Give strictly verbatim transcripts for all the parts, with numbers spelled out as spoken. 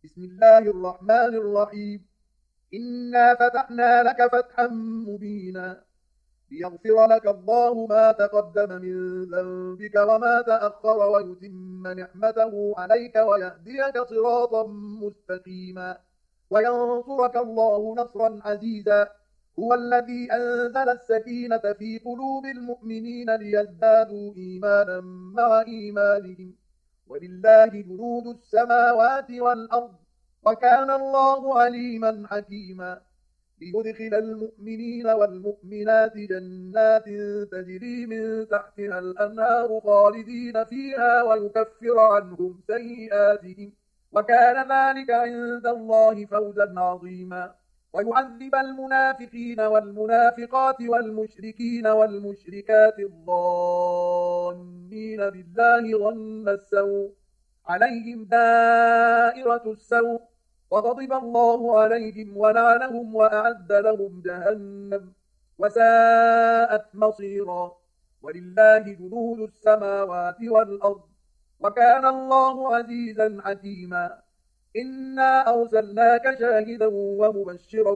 بسم الله الرحمن الرحيم. إنا فتحنا لك فتحا مبينا ليغفر لك الله ما تقدم من ذنبك وما تأخر ويتم نعمته عليك ويهديك صراطا مستقيما وينصرك الله نصرا عزيزا. هو الذي أنزل السكينة في قلوب المؤمنين ليزدادوا إيمانا مع إيمانهم ولله جنود السماوات والأرض وكان الله عليما حكيما. ليدخل المؤمنين والمؤمنات جنات تجري من تحتها الأنهار خالدين فيها ويكفر عنهم سيئاتهم وكان ذلك عند الله فوزا عظيما. ويعذب المنافقين والمنافقات والمشركين والمشركات الظانين بالله ظن السوء عليهم دائرة السوء وغضب الله عليهم ولعنهم وأعد لهم جهنم وساءت مصيرا. ولله جنود السماوات والأرض وكان الله عزيزا حكيما. إنا أرسلناك شاهدا ومبشرا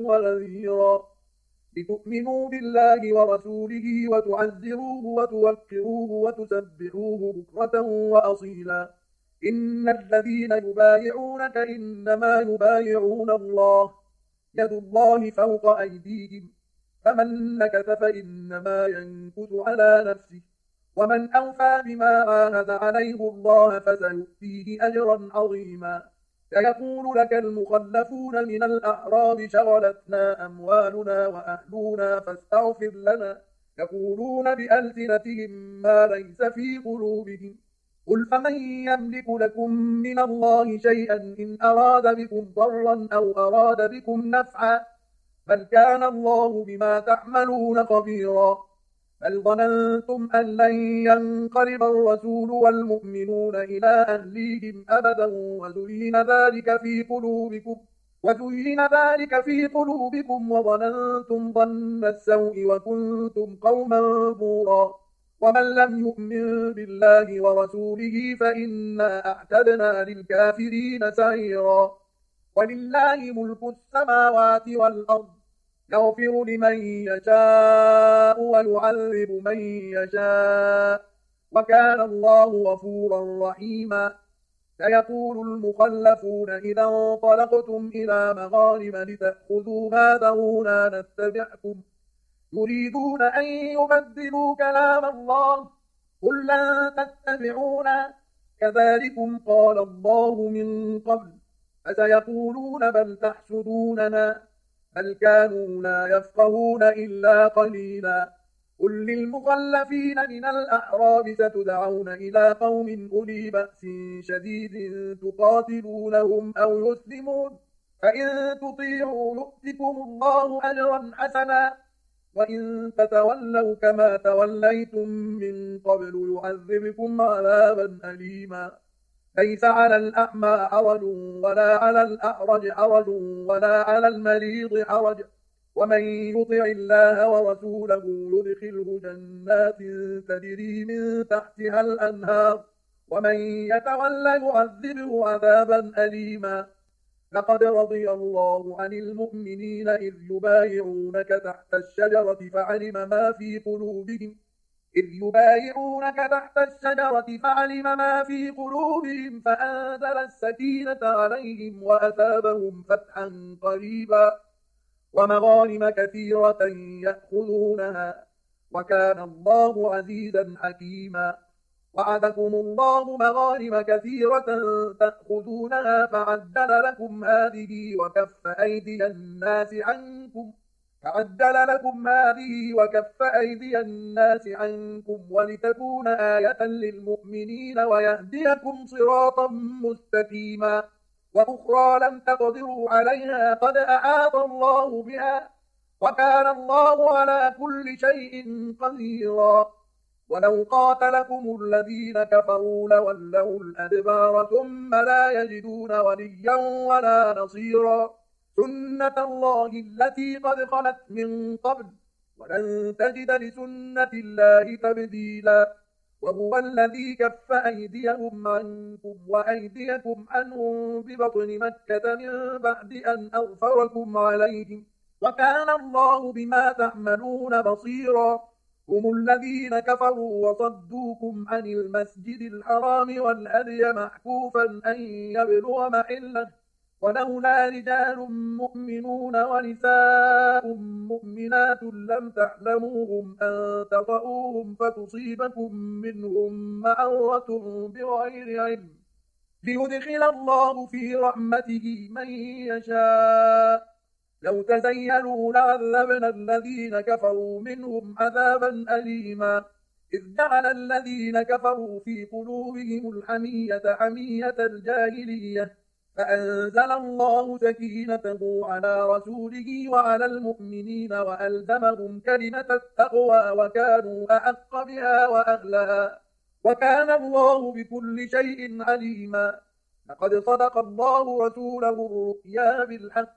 ونذيرا لتؤمنوا بالله ورسوله وتعزروه وتوقروه وتسبحوه بكرة وأصيلا. إن الذين يبايعونك إنما يبايعون الله يد الله فوق أيديهم فمن نكث فإنما ينكث على نفسه ومن أوفى بما عاهد عليه الله فسيؤتيه أجرا عظيما. سيقول لك المخلفون من الأعراب شغلتنا أموالنا وأهلنا فاستغفر لنا يقولون بألسنتهم ما ليس في قلوبهم قل فمن يملك لكم من الله شيئا إن أراد بكم ضرا أو أراد بكم نفعا بل كان الله بما تعملون خبيرا. بل ظننتم أن لن ينقلب الرسول والمؤمنون إلى أهليهم أبدا وزين ذلك في قلوبكم وزين ذلك في قلوبكم وظننتم ظن السوء وكنتم قوما بورا. ومن لم يؤمن بالله ورسوله فإنا أعتدنا للكافرين سعيرا. ولله ملك السماوات والأرض يغفر لمن يشاء ويعذب من يشاء وكان الله غفورا رحيما. سيقول المخلفون إذا انطلقتم إلى مغانم لتأخذوها ذرونا نتبعكم يريدون أن يبدلوا كلام الله قل لن تتبعونا كذلكم قال الله من قبل فسيقولون بل تحسدوننا بل كانوا لا يفقهون إلا قليلا. قل للمخلفين من الأعراب ستدعون إلى قوم أولي بأس شديد تقاتلونهم أو يسلمون فإن تطيعوا يؤتكم الله أجرا حسنا وإن تتولوا كما توليتم من قبل يعذبكم عذابا أليما. ليس على الأعمى حرج ولا على الأعرج حرج ولا على المريض حرج ومن يطع الله ورسوله يدخله جنات تجري من تحتها الأنهار ومن يتولى يعذبه عذابا أليما. لقد رضي الله عن المؤمنين إذ يبايعونك تحت الشجرة فعلم ما في قلوبهم إذ يبايعونك تحت الشجرة فعلم ما في قلوبهم فأنزل السكينة عليهم وأثابهم فتحا قريبا ومغانم كثيرة يأخذونها وكان الله عزيزا حكيما. وعدكم الله مغانم كثيرة تأخذونها فعدل لكم هذه وكف أيدي الناس عنكم فعدل لكم هذه وكف أيدي الناس عنكم ولتكون آية للمؤمنين ويهديكم صراطا مستقيما. وأخرى لم تقدروا عليها قد أحاط الله بها وكان الله على كل شيء قديرا. ولو قاتلكم الذين كفروا لولوا الأدبار ثم لا يجدون وليا ولا نصيرا. سنة الله التي قد خلت من قبل ولن تجد لسنة الله تبديلا. وهو الذي كف أيديهم عنكم وأيديكم عنهم ببطن مكة من بعد أن أغفركم عليهم، وكان الله بما تعملون بصيرا. هم الذين كفروا وصدوكم عن المسجد الحرام والهدي معكوفا أن يبلغ محله، ولولا رجال مؤمنون ونساء مؤمنات لم تعلموهم أن تطؤوهم فتصيبكم منهم معرة بغير علم، ليدخل الله في رحمته من يشاء. لو تزيلوا لعذبنا الذين كفروا منهم عذابا أليما، إذ جعل الذين كفروا في قلوبهم الحمية حمية الجاهلية، فأنزل الله سكينته على رسوله وعلى المؤمنين وألزمهم كلمة التقوى وكانوا أحق بها وأهلها، وكان الله بكل شيء عليما. لقد صدق الله رسوله الرؤيا بالحق،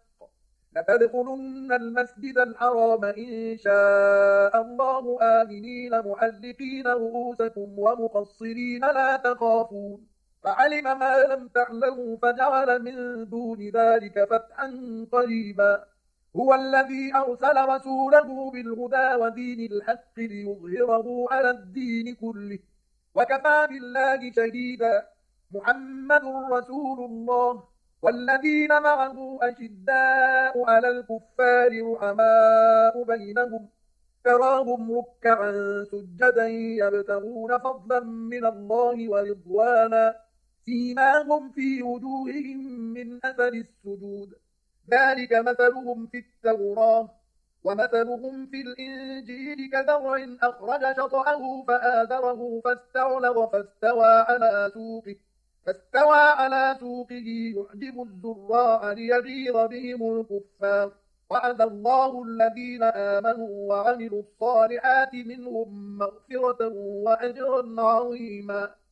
لتدخلن المسجد الحرام إن شاء الله آمنين محلقين رؤوسكم ومقصرين لا تخافون، فعلم ما لم تعلموا فجعل من دون ذلك فتحا قريبا. هو الذي أرسل رسوله بالهدى ودين الحق ليظهره على الدين كله، وكفى بالله شهيدا. محمد رسول الله، والذين معه أشداء على الكفار رحماء بينهم، تراهم ركعا سجدا يبتغون فضلا من الله ورضوانا، سيماهم في وجوههم من أثر السجود، ذلك مثلهم في التوراة ومثلهم في الإنجيل كزرع أخرج شطأه فآزره فاستغلظ فاستوى على سوقه فاستوى على سوقه يعجب الزراع ليغيظ بهم الكفار. وعد الله الذين آمنوا وعملوا الصالحات منهم مغفرة وأجرا عظيما.